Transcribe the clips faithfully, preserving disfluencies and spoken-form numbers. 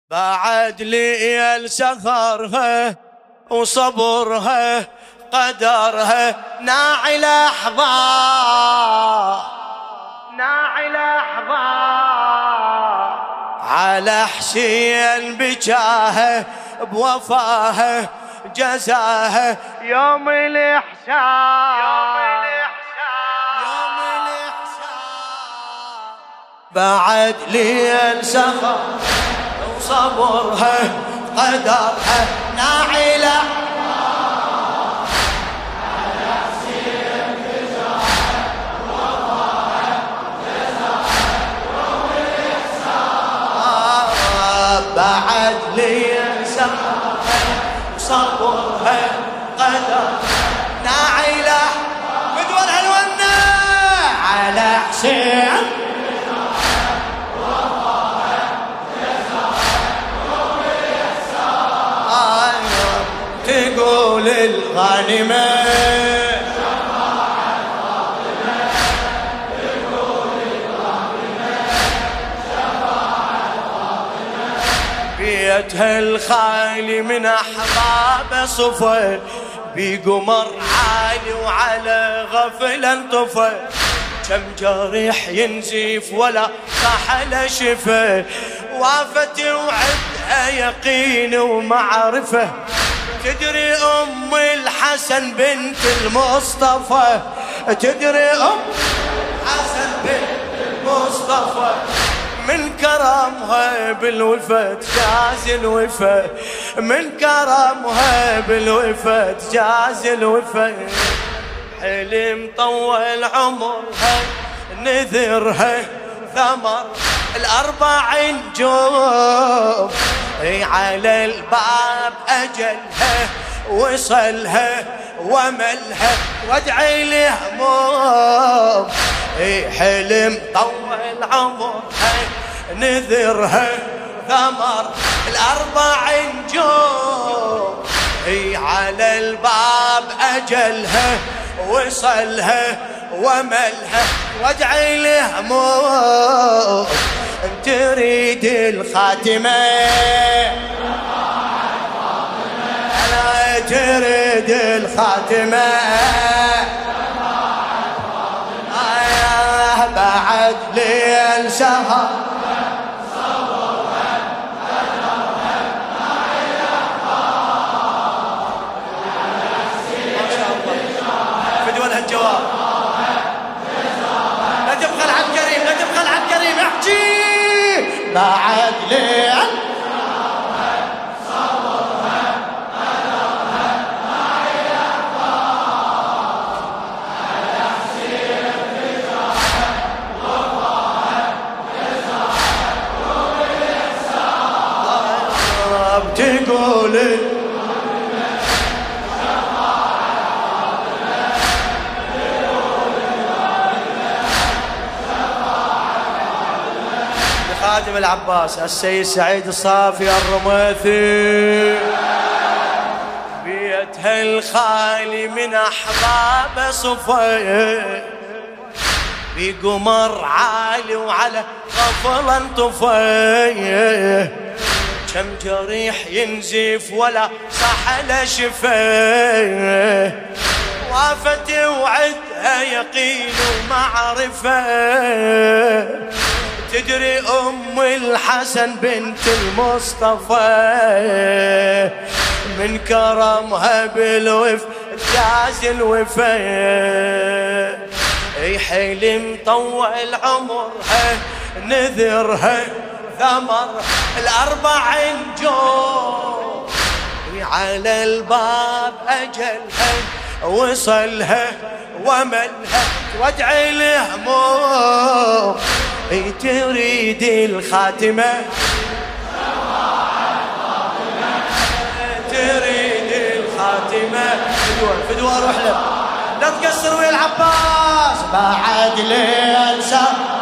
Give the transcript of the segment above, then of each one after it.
بعد ليل سهرها وصبرها قدرها ناعي لحظة ناعي لحظة على حسين بجاها بوفاها جزاها يوم الإحسان يوم الإحسان يوم الإحسان بعد ليل سهر وصبرها قدرها ناعي لحظة بعد لي سهرها وصبرها قدر ناعي له بدور هالونا على حسين تقول الغانمة بيتها الخالي من أحباب صفا بقمر عالي وعلى غفلة انطفى كم جريح ينزف ولا صحل شفا وافت وعدها يقين ومعرفة تدري أم الحسن بنت المصطفى تدري أم الحسن بنت المصطفى من كرمها بالوفا تجاز الوفا من كرمها بالوفا تجاز الوفا حلم طول عمرها نذرها ثمر الأربع نجوم على الباب أجلها وصلها وملها وادعي لهموم حلم طول عمرها نذرها ثمر الأربع نجوم على الباب أجلها وصلها وملها وادعي لهموم تريد الخاتمة أنا تريد الخاتمة آه بعد ليل سهر فدوى الجواب لا تبخل عن كريم لا تبخل عن كريم احكي بعد ليل تقول خادم العباس السيد سعيد الصافي الرميثي بيتها الخالي من أحباب صفا بقمر عالي وعلى غفلة انطفى كم جريح ينزف ولا صحل شفا وافت وعدها يقين ومعرفة تدري أم الحسن بنت المصطفى من كرمها بالوف جاز الوفا حلم طول عمرها نذرها ثمر الأربع نجوم على الباب أجلها وصلها وملها وادعي لهموم تريد الخاتمة تريد الخاتمة فدوى فدوى روح له لا تقصر ويا العباس بعد ليل سهر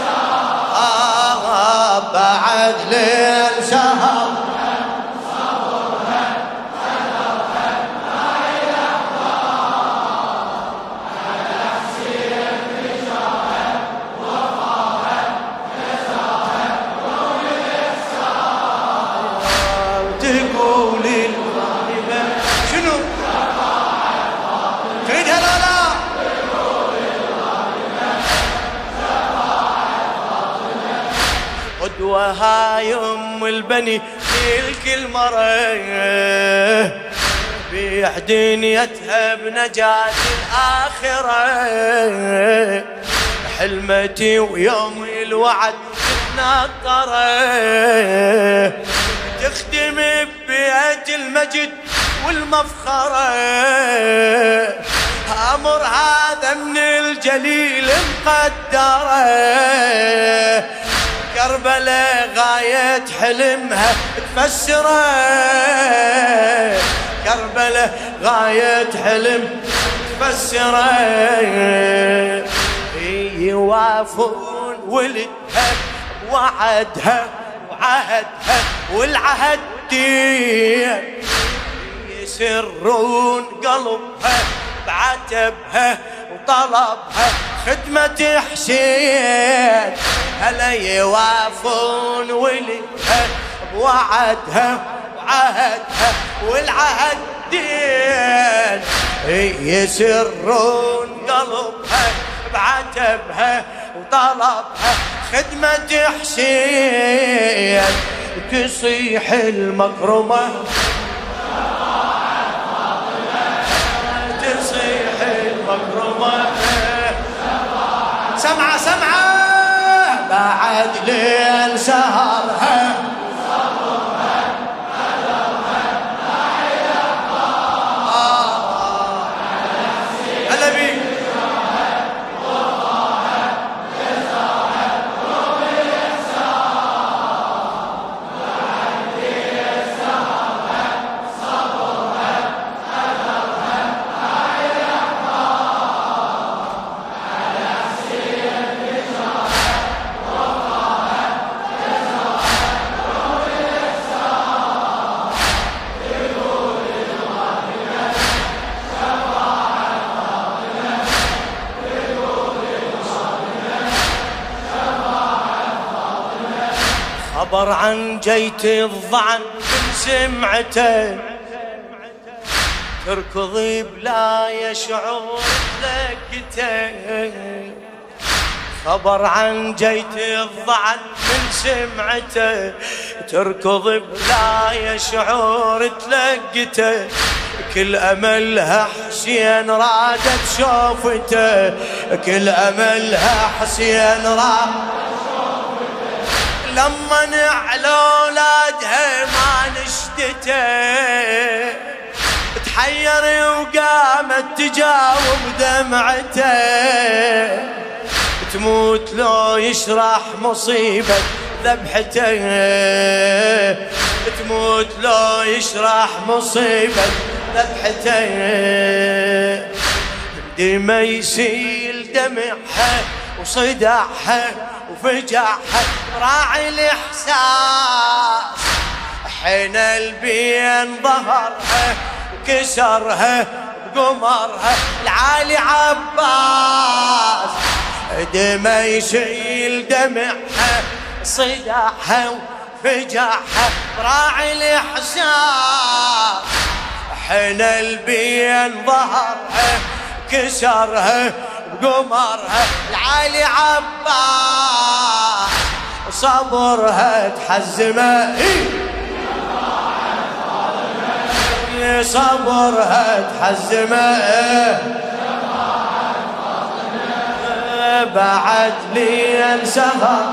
بعد ليل سهر تقول الغالبة شنو تريدها لا لا قدوة هاي أم البني الكل مرة بيح دنيتها بنجاة الآخرة حلمتي ويوم الوعد تتنطره تخدم ببيت المجد والمفخرة أمر هذا من الجليل مقدره كربلاء غاية حلمها تفسره كربلاء غاية حلم تفسره يوافون ولدها وعدها وعهدها والعهد دين يسرون قلبها بعتبها وطلبها خدمة حسين هلا يوافون ولدها بوعدها وعهدها والعهد دين يسرون قلبها بعتبها وطلبها خدمة حسين تصيح المكرمة تصيح المكرمة سمعة سمعة بعد ليل سهرها خبر عن جيت الضعن من سمعته تركضي بلا يشعر لقته خبر عن جيت الضعن من سمعته تركض بلا يشعر تلقته كل أملها حسين رادت شوفته كل أملها حسين رادت لما نعلى اولادها ما نشدته تحير وقامت تجاوب دمعته تموت لو يشرح مصيبة ذبحته تموت لو يشرح مصيبة ذبحته دمى يسيل دمعها وصدعها وفجعها راعي الإحساس حين البين ظهرها وكسرها بقمرها العالي عباس دمى يشيل دمعها صدعها وفجعها راعي الإحساس حين البين ظهرها كسرها بقمرها العالي عباس صبرها تحزمه صبرها تحزمه بعد لي سهر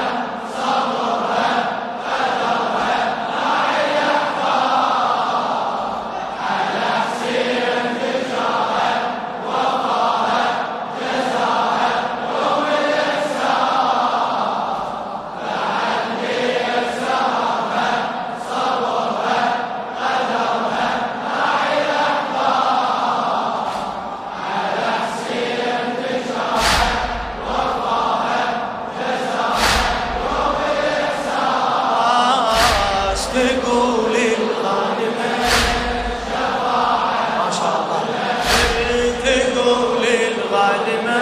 تقول الغالبة ما شاء الله تقول الغالبة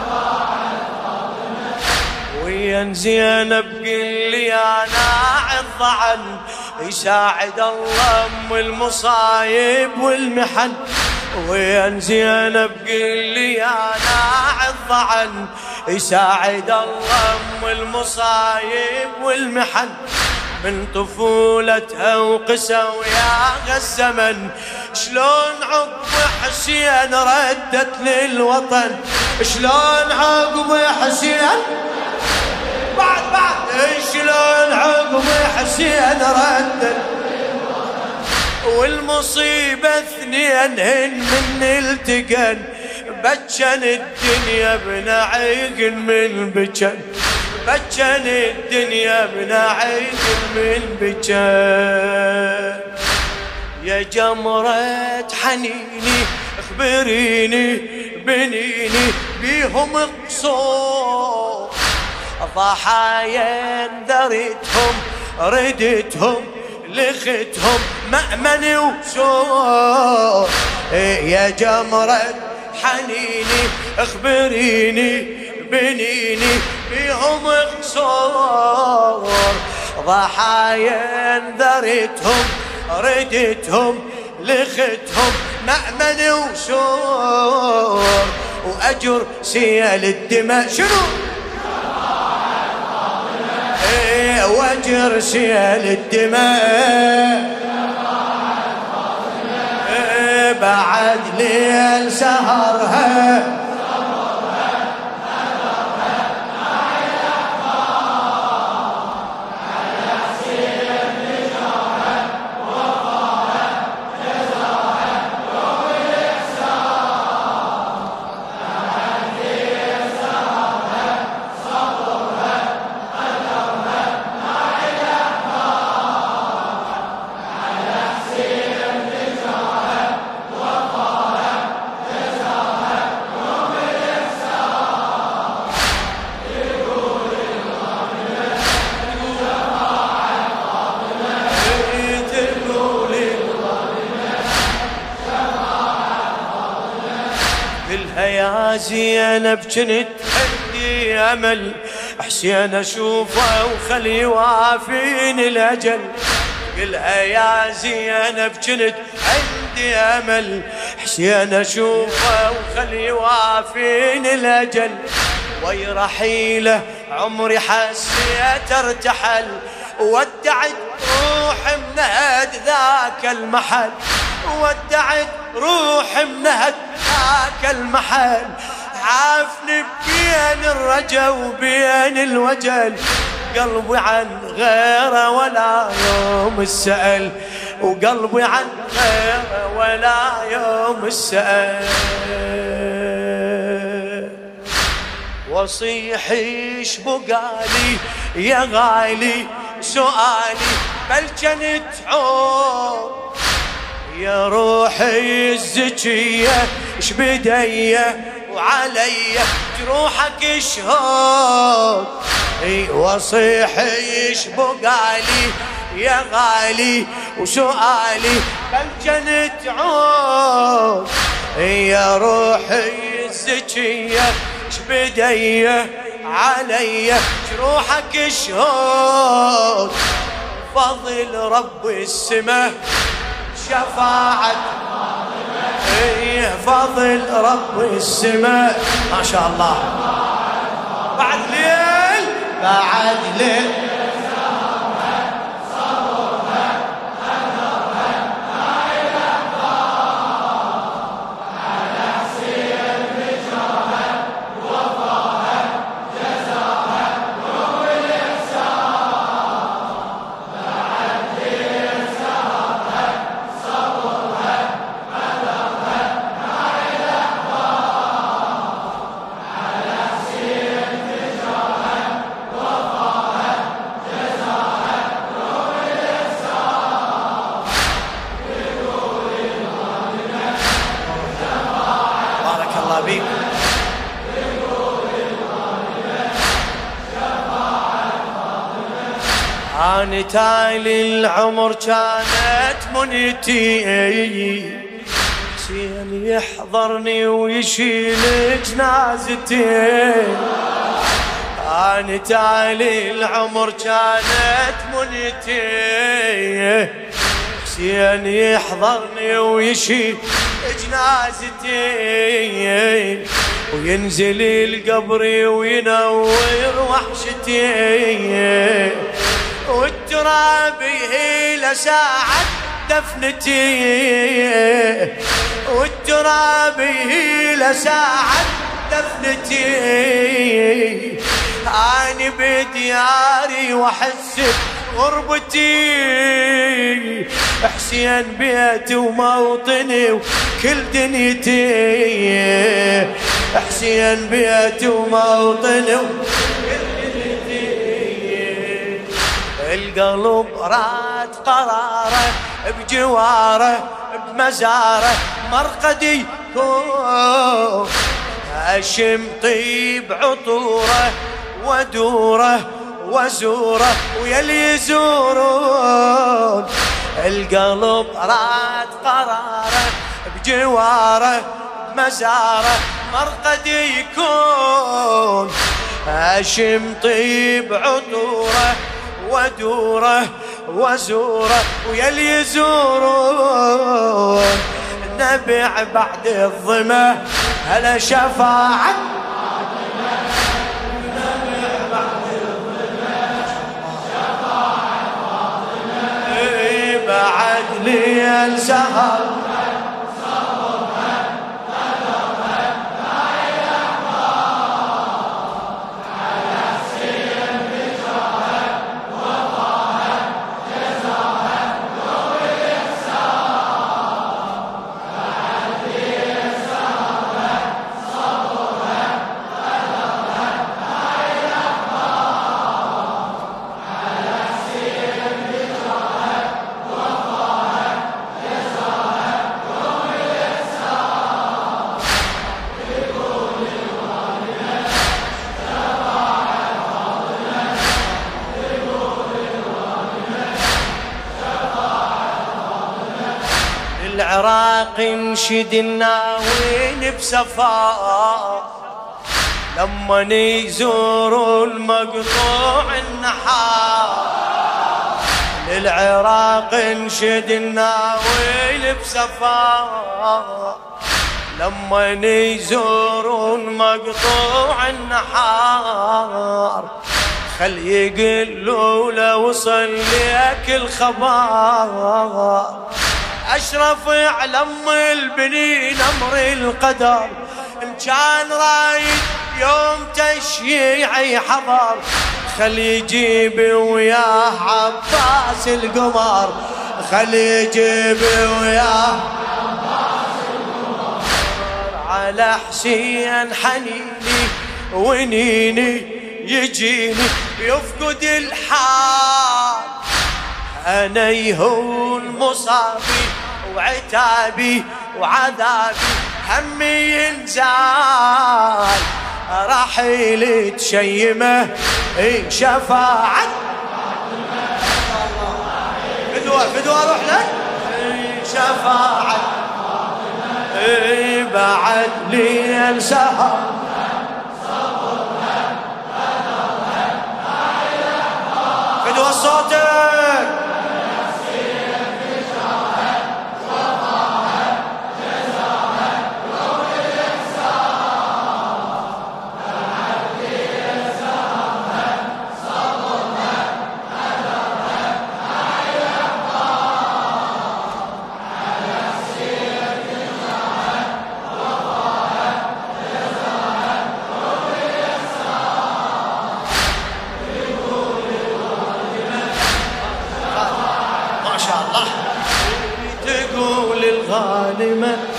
ويا زينب قل لي انا عالضعن يساعد الله ام المصايب والمحن. وين زينب قلي يا ناعي الضعن يساعد الله ام المصايب والمحن. من طفولتها وقسى وياها الزمن شلون عقب حسين ردت للوطن. شلون عقب حسين بعد بعد شلون عقب حسين ردت. والمصيبة اثنينهن من التقن بجن الدنيا بنعيق من بجن. بجن الدنيا بنعيق من بجن. يا جمرة حنيني اخبريني بنيني بيهم قصور. ضحايا انذرتهم ردتهم لختهم مأمن وسور. يا جمرة حنيني اخبريني بنيني بيهم قصور. ضحايا انذرتهم ردتهم لختهم مأمن وسور. وأجر سيل الدماء شنو ايه واجر سيل الدماء ايه بعد ليل سهرها. يا زينب جنت عندي امل حسين اشوفه وخلي يوافيني الاجل. قلها يا زينب جنت عندي امل حسين اشوفه وخلي يوافيني الاجل. وي رحيله عمري حسيت ارتحل ودعت روح منهد ذاك المحل. ودعت روح منهد ذاك المحل. عافني بين الرجا وبين الوجل قلبي عن غيره ولا يوم السأل. وقلبي عن غيره ولا يوم السأل. وصيح ايش بقالي يا غالي سؤالي بل جنت عور. يا روحي الزكية اش بدية وعلي جروحك شهود. اي وصيح ايش بقالي يا غالي وسؤالي بل جنت عود. يا روحي الزكية اش بدية علي جروحك شهود. فضل رب السماء شفاعة ايه فضل رب السماء ما شاء الله. بعد ليل بعد ليل أنا تالي العمر كانت منيتي. حسين يحضرني ويشيل جنازتي. أنا تالي العمر كانت منيتي، حسين يحضرني ويشيل جنازتي، وينزل القبر وينور وحشتي، والتراب يهيل ساعة دفنتي، والتراب يهيل ساعة دفنتي. أنا بدياري وأحس غربتي، حسين بيتي وموطني وكل دنيتي، حسين بيتي وموطني وكل دنيتي. القلب راد قراره بجواره بمزاره مرقدي يكون، أشم طيب عطوره ودوره وزوره ويلي يزورون. القلب راد قراره بجواره بمزاره مرقدي يكون، أشم طيب عطوره ودوره وزوره ويلي يزورون. نبع بعد الظما هلا شفاعة، نبع بعد الظما شفاعة فاطمة، بعد ليل سهر العراق انشد الناوين بسفار، لما يزوروا المقطوع النحار. للعراق انشد الناوين بسفار، لما يزوروا المقطوع النحار. خل يقلوا لو وصل ليك الخبر، أشرف علم البنين أمر القدر. إن كان رايد يوم تشييعي حضر، خل يجيب وياه عباس القمر، خل يجيب وياه عباس القمر. على حسين حنيني ونيني يجيني يفقد الحال، أنا يهون مصابي وعتابي وعذابي همي ينزال. رحيل تشيمه شفاعة فدوة فدوة روح لك شفاعة بعد ليل سهر فدوة صوتك. تقول الغانمة